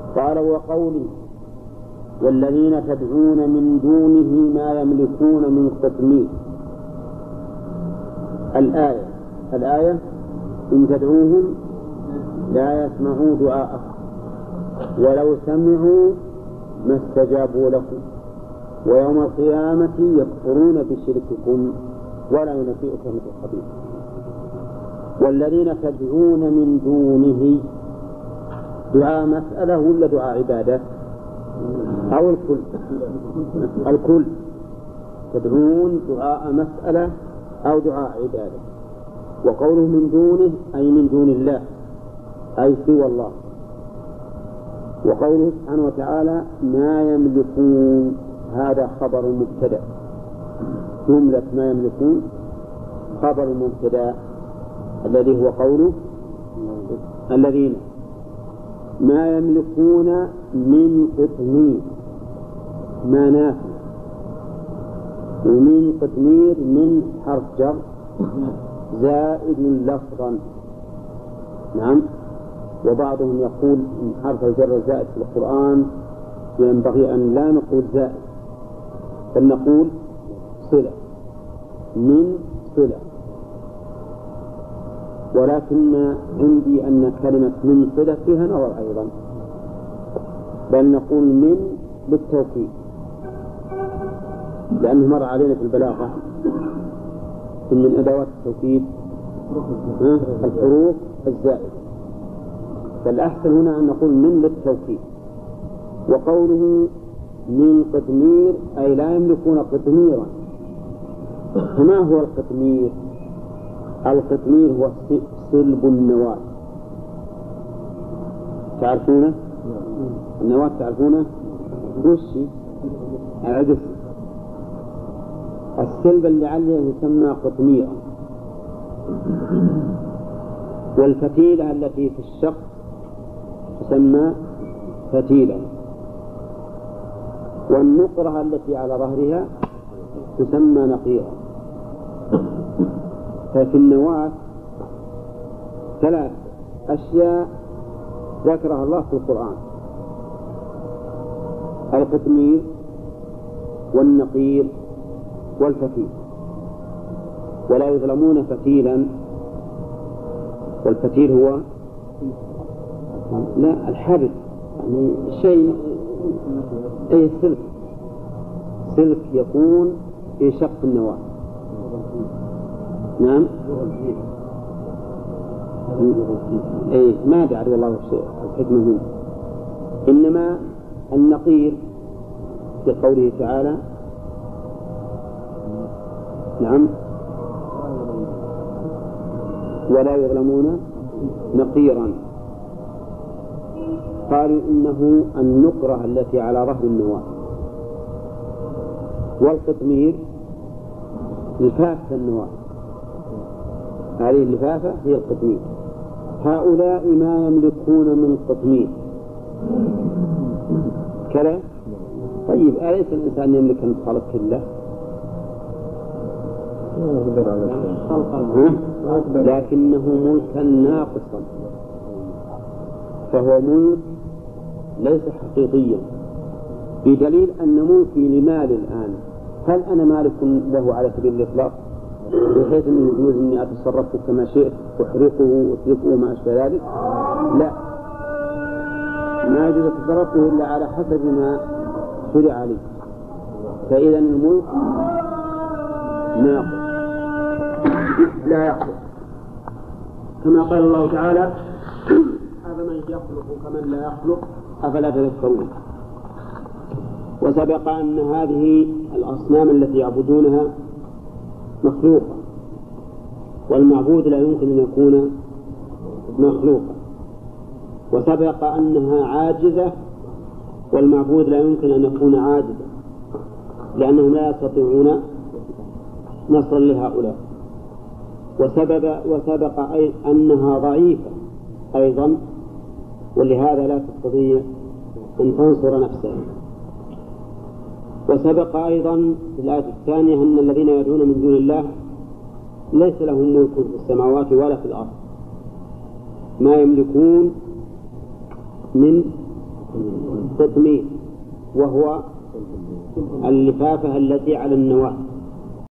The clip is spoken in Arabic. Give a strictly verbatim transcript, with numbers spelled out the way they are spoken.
قال وقوله والذين تدعون من دونه ما يملكون من قطمير. الآية الآية إن تدعوهم لا يسمعوا دعاءكم ولو سمعوا ما استجابوا لكم ويوم القيامة يكفرون بشرككم ولا ينبئك مثل خبير. والذين تدعون من دونه دعاء مسألة ولا دعاء عبادة أو الكل؟ الكل. تدعون دعاء مسألة أو دعاء عبادة. وقوله من دونه أي من دون الله أي سوى الله. وقوله سبحانه وتعالى ما يملكون هذا خبر مبتدأ. جملة ما يملكون خبر مبتدأ الذي هو قوله الذين ما يملكون من قطمير ما نافع ومن قطمير من حرف جر زائد لفظا. نعم. وبعضهم يقول إن حرف الجر زائد في القرآن ينبغي أن لا نقول زائد بل نقول صلة من صلة. ولكن عندي أن كلمة من صلة فيها نظر أيضا بل نقول من بالتوكيد لأنه مر علينا في البلاغة إن من أدوات التوكيد الحروف الزائدة فالأحسن هنا أن نقول من للتوكيد. وقوله من قطمير أي لا يملكون قطميرا. فما هو القطمير؟ القطمير هو صلب النواة. تعرفونه؟ النواة تعرفونه؟ وشي أعرف السلب اللي عليه يسمى قطميرا. والفتيلة التي في الشق تسمى فتيلة. والنقرة التي على ظهرها تسمى نقيرة. ففي النواة ثلاث أشياء ذكرها الله في القرآن: القطمير والنقير والفتيل. ولا يظلمون فتيلا. والفتيل هو لا الحبل يعني شيء أي سلك سلك يكون في شق النواة. نعم. أي ما أدري والله الحكمة منه. إنما النقير في قوله تعالى نعم ولا يظلمون نقيرا. قالوا إنه النقرة التي على ظهر النواة. والقطمير لفافة النواة. هذه اللفافة هي القطمير. هؤلاء ما يملكون من قطمير كلا. طيب أليس الإنسان يملك الخلق كله؟ لكنه ملكا ناقصا فهو ملك ليس حقيقيا. بدليل أن ملكي لمال الآن هل أنا مالك له على سبيل الإطلاق بحيث أنه يجوز أني أتصرفه كما شئت أحرقه وأتركه وما أشبه ذلك؟ لا، ما يجوز تصرفه إلا على حسب ما شرع عليه. فإذا الملك ناقص لا يخلق كما قال الله تعالى أفمن يخلق كمن لا يخلق أفلا تذكرون. وسبق أن هذه الأصنام التي يعبدونها مخلوقة والمعبود لا يمكن أن يكون مخلوقا. وسبق أنها عاجزة والمعبود لا يمكن أن يكون عاجزا لأنهم لا يستطيعون نصرا لهؤلاء. وسبب وسبق أي أنها ضعيفة أيضا ولهذا لا تستطيع أن تنصر نفسها. وسبق أيضا في الآية الثانية أن الذين يدعون من دون الله ليس لهم ملك في السماوات ولا في الأرض. ما يملكون من تطمين، وهو اللفافة التي على النواة.